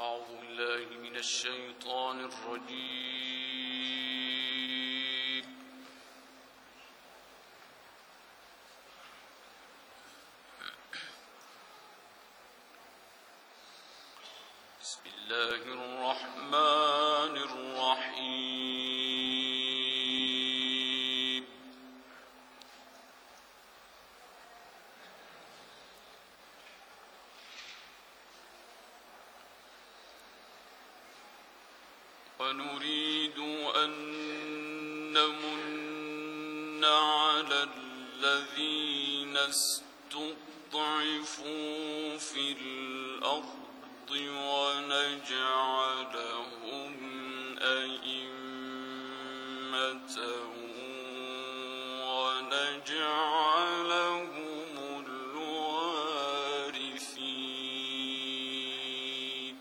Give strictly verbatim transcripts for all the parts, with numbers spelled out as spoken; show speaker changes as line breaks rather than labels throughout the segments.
أعوذ بالله من الشيطان الرجيم. بسم الله الرحمن الرحيم. ونريد أن نمن على الذين استضعفوا في الأرض ونجعلهم أئمة ونجعلهم الوارثين.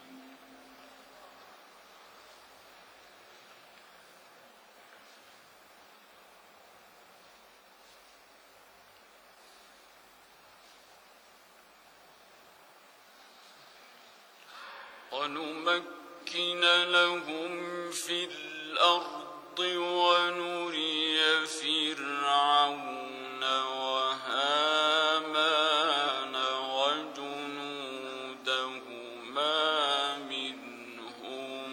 ونمكن لهم في الأرض ونري فرعون وهامان وجنودهما منهم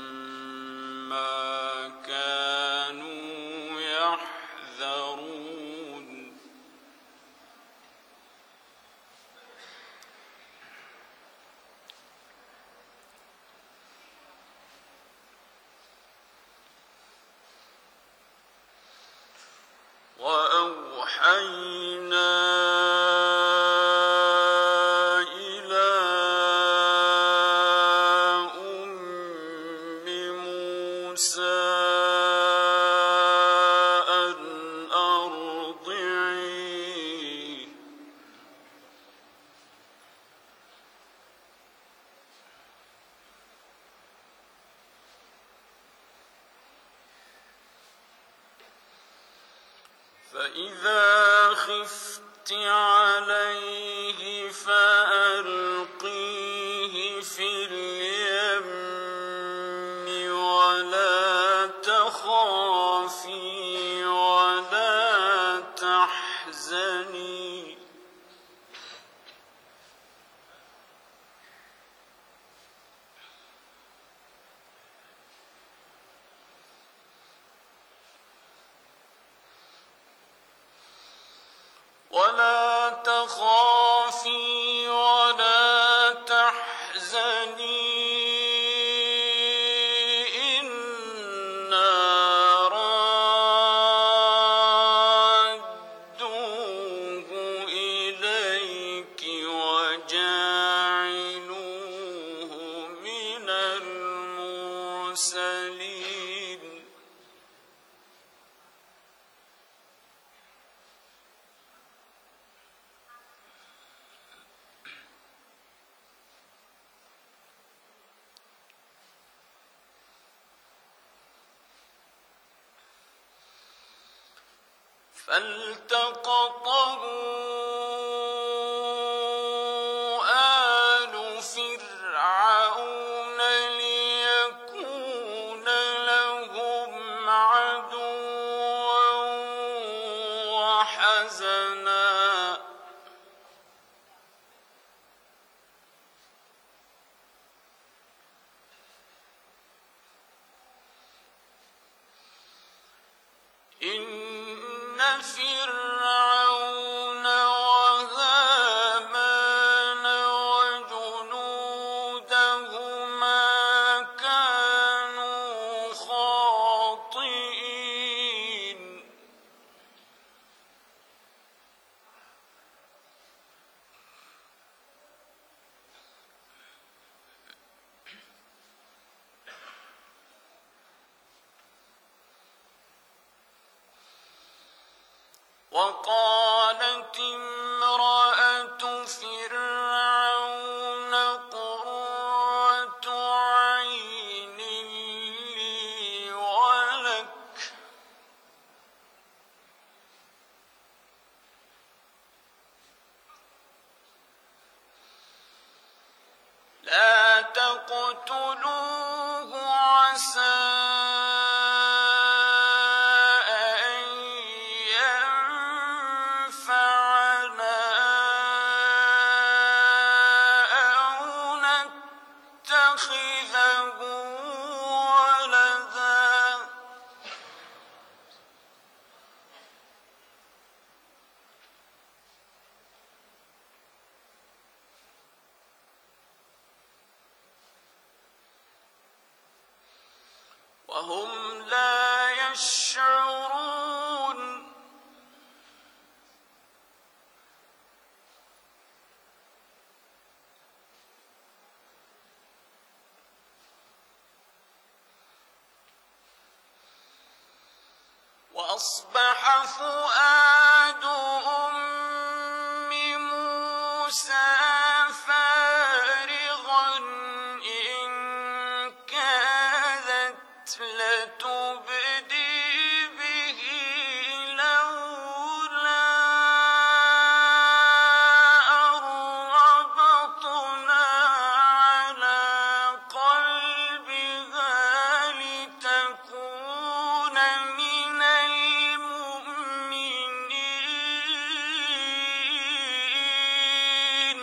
ما كانوا يحذرون. وأوحينا إلى أم موسى أن أرضعيه فإذا خفت عليه فألقيه في اليم ولا تخافي ولا تحزني ولا تخافي ولا تحزني إنا رادوه إليك وجاعلوه من المرسلين. فالتقطه آل فرعون ليكون لهم عدوا وحزنا إن فرعون وهامان وجنودهما كانوا خاطئين. وقالت امرأة فرعون قرة عين لي ولك لا تقتلوه عسى أن ينفعنا أو نتخذه ولدا وهم لا يشعرون. وأصبح فؤاد أم موسى فارغا إن كادت لتبدي به لولا أن ربطنا على قلبها لتكون من المؤمنين.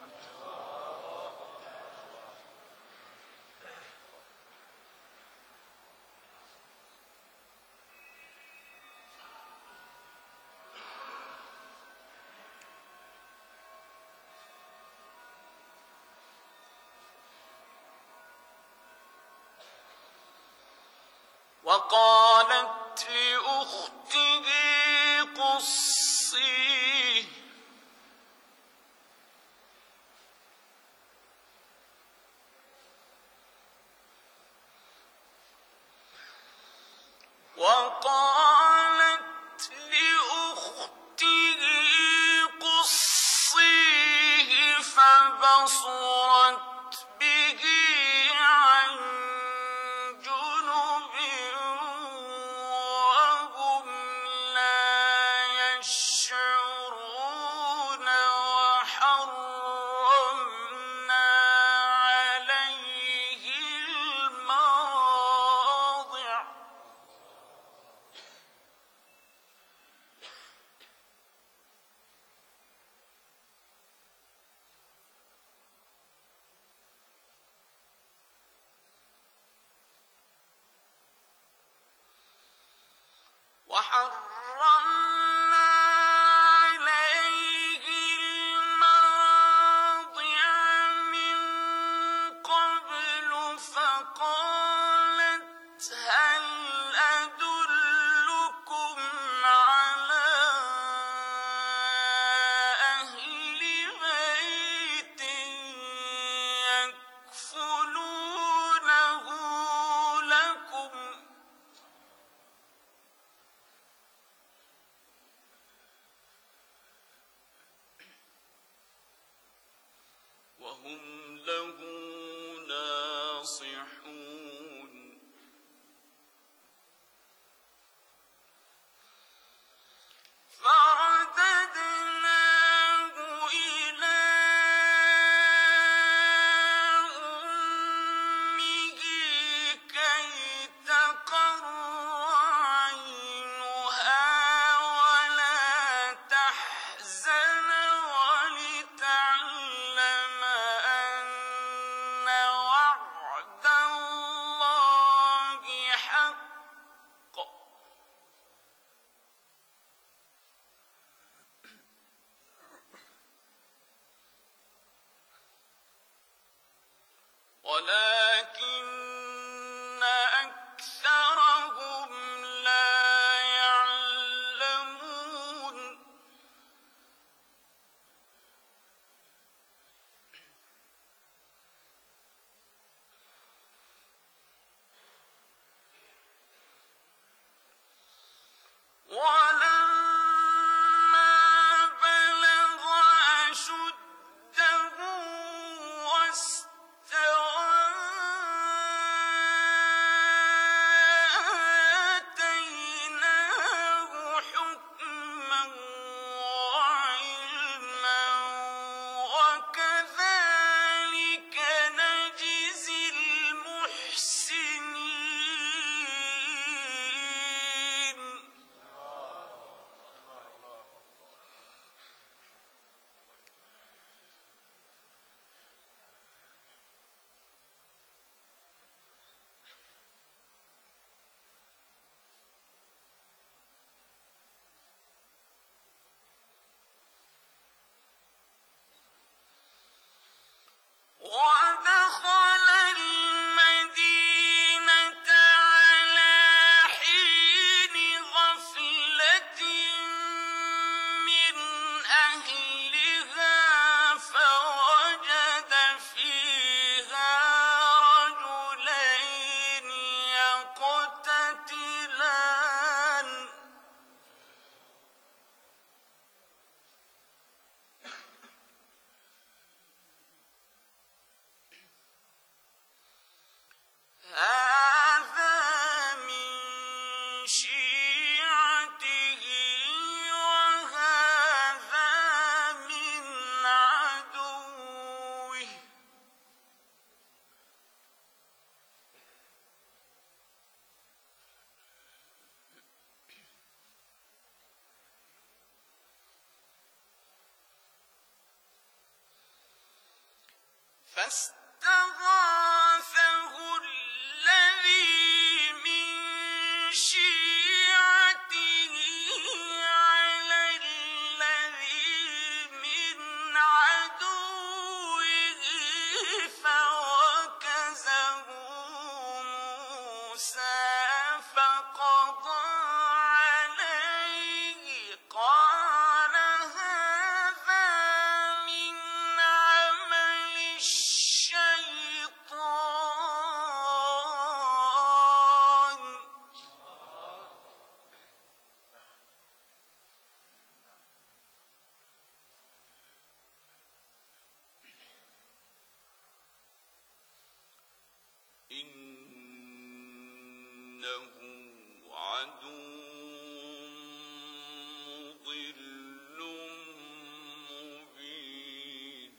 وقالت لأخته قصيه وقالت لأخته قصيه فبصرت به عن جنب وهم لا يشعرون. وحرمنا عليه المراضع وحرمنا عليه المراضع من قبل فقالت هل أدلكم على أهل بيت يكفلونه لكم وهم له ناصحون. فرددناه إلى أمه كي تقر عينها ولا تحزن ولتعلم أن وعد الله حق ولكن أكثرهم لا يعلمون. ولما بلغ أشده واستوى فاستغاثه الذي من شيعته على الذي من عدوه فوكزه موسى فقضى عليه قال هذا من عمل الشيطان إنه عدو مضل مبين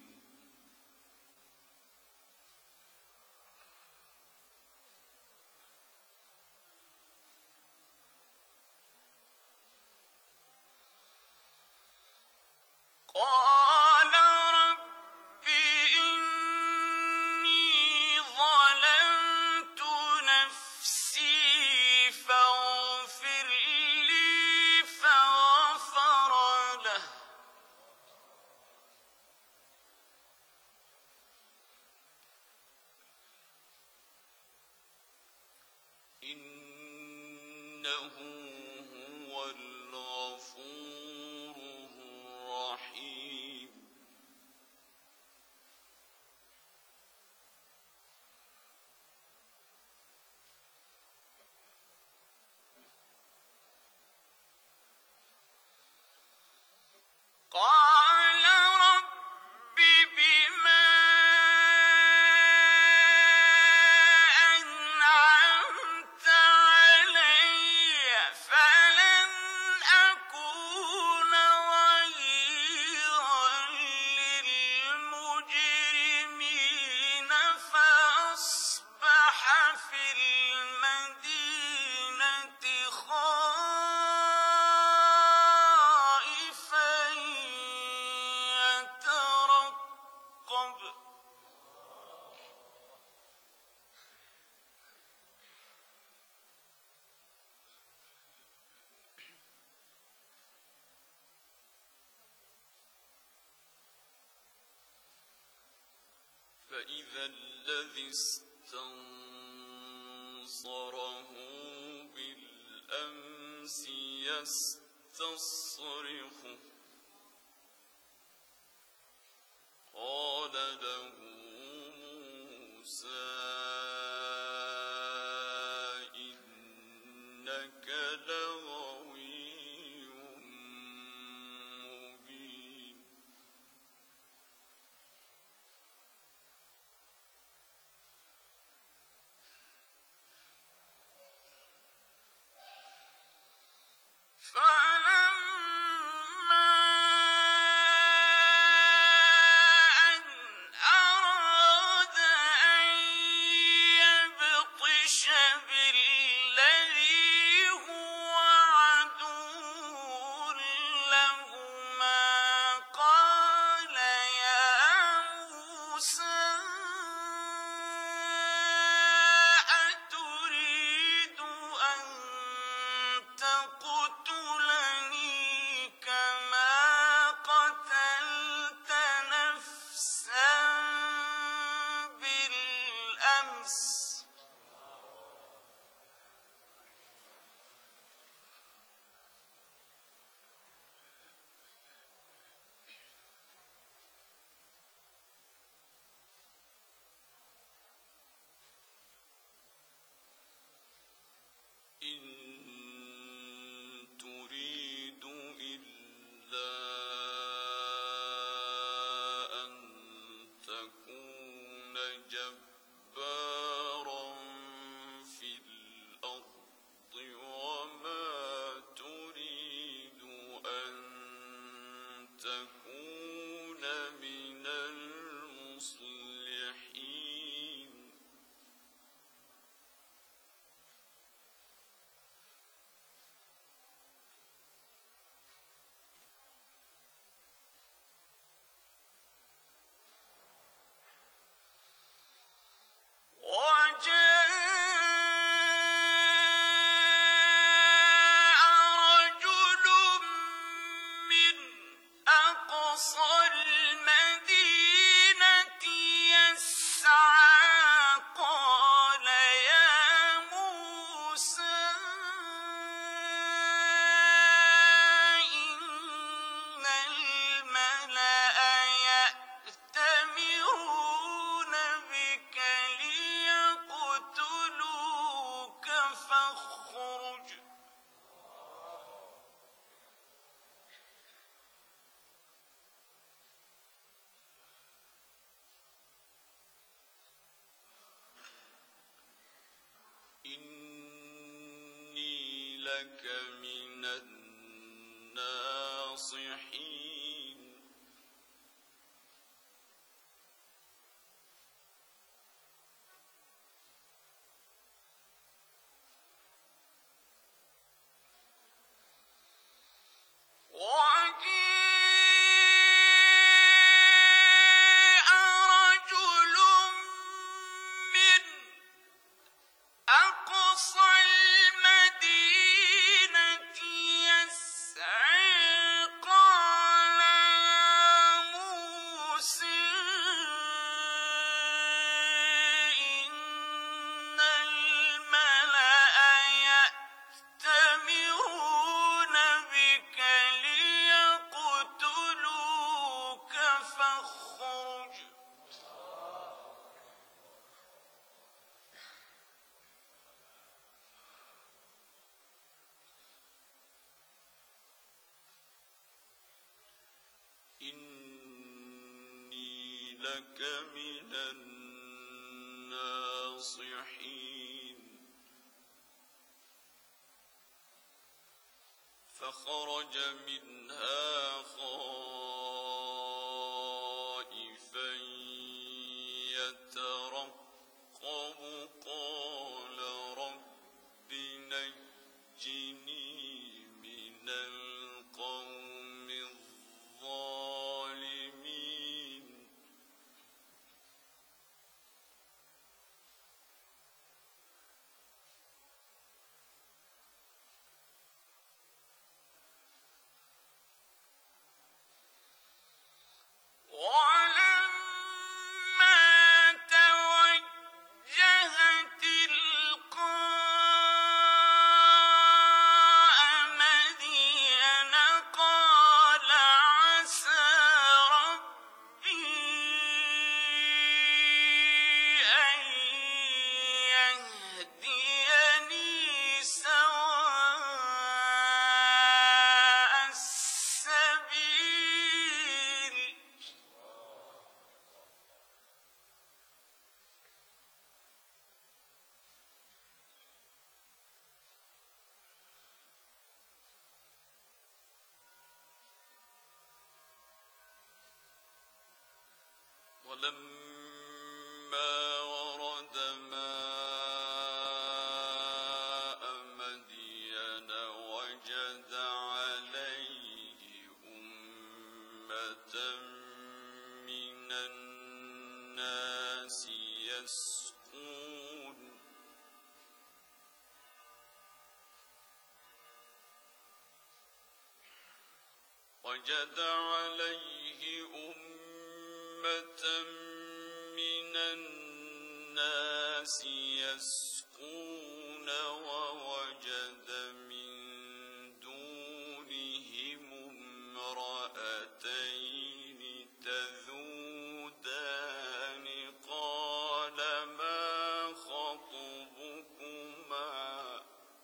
قال رب إني ظلمت نفسي فاغفر لي فغفر له إنه هو الغفور الرحيم قال رب بما أنعمت علي فلن أكون ظهيرا للمجرمين فأصبح في المدينة خائفا يترقب فإذا الذي استنصره بالأمس يستصرخه قال له موسى إنك لغوي مبين فلما أن أراد أن يبطش بالذي هو عدو لهما قال يا موسى أتريد أن تقتلني كما قتلت نفسا بالأمس إن تريد إلا أن تكون جبارا في الأرض وما تريد أن تكون من المصلحين لك من الناصحين وجيء رجل من أقصى المدينة يسعى قال يا موسى إن الملأ يأتمرون بك ليقتلوك فاخرج إني لك من الناصحين فخرج منها خائفا يترقب قال رب نجني من القوم الظالمين ولما توجه تلقاء مدين قال عسى ربي أن يهديني سواء السبيل ولما ورد ماء مدين وجد عليه أمة من الناس يسقون وجد عليه أمة من الناس يسقون ووجد من دونهم امرأتين تذودان قال ما خطبكما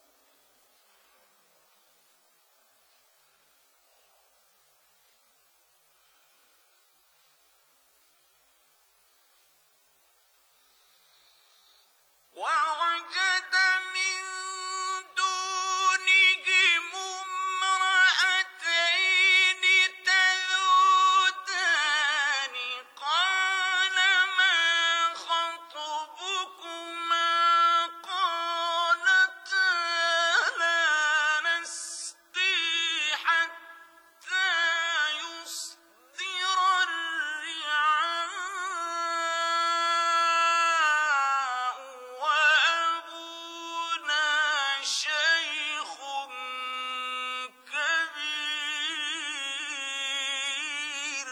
ووجد من دونهم امرأتين تذودان قال ما خطبكما قالتا لا نسقي حتى يصدر الرعاء وأبونا شيخ كبير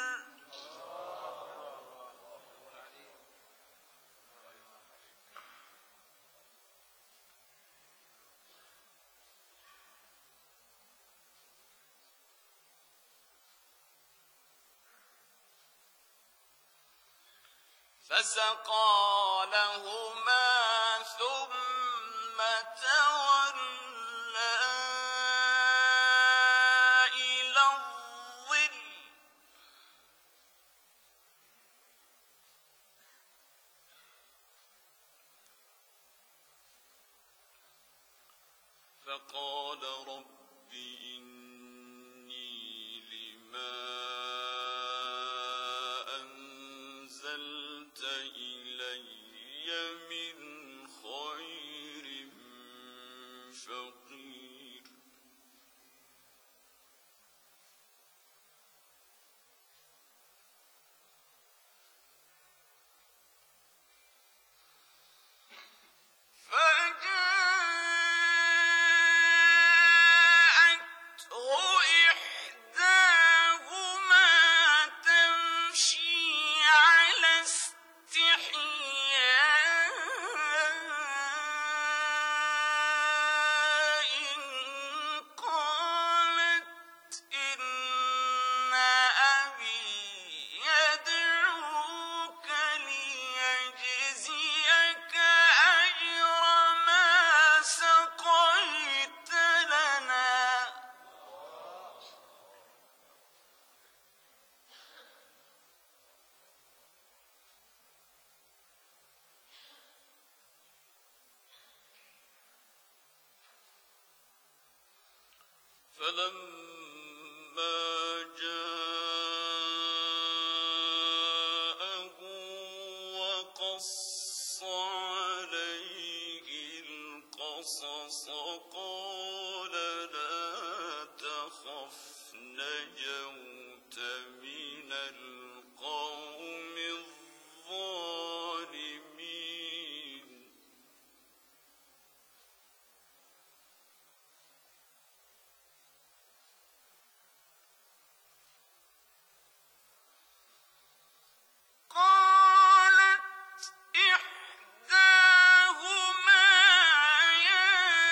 فسقى لهما ثم تولى إلى الظل فقال رب إني لما أنزلت إلي من خير فقير فلما جاءه وقص عليه القصص قال لا تخف نجوت من القوم الظالمين قالت إحداهما يا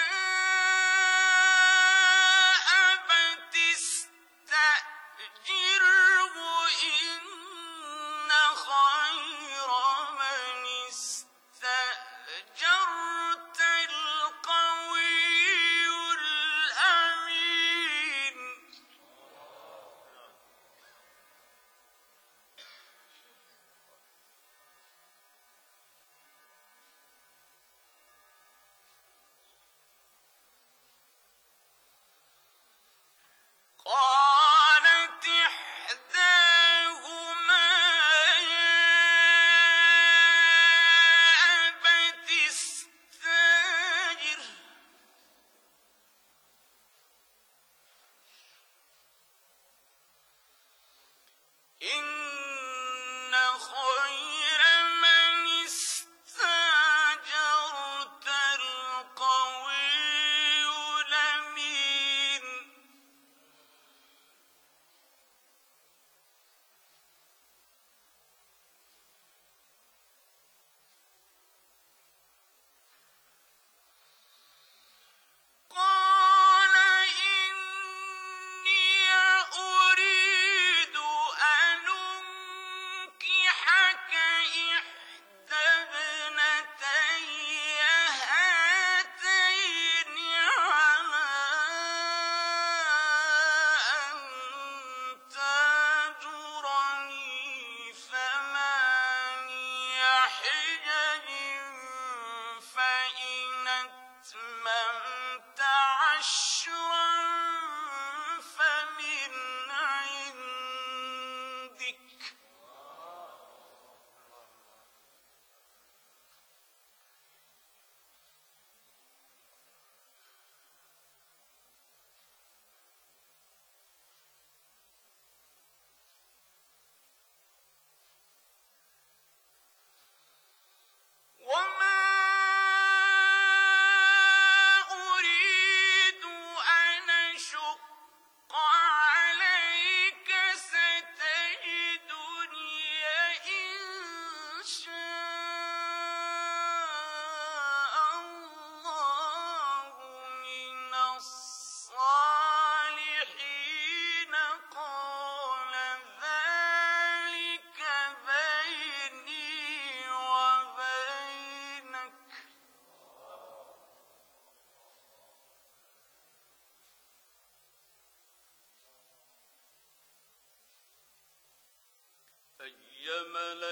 أبت استأجره إن خير من استأجرت القوي الأمين قالت إحداهما يا أبت استأجره إن خير من استأجرت القوي الأمين قال إني أريد أن أنكحك إحدى ابنتي هاتين على أن تأجرني ثماني حجج فإن أتممت عشرا فمن عندك وما أريد أن أشق عليك ستجدني إن شاء الله من الصالحين قال ذلك بيني وبينك أي ملك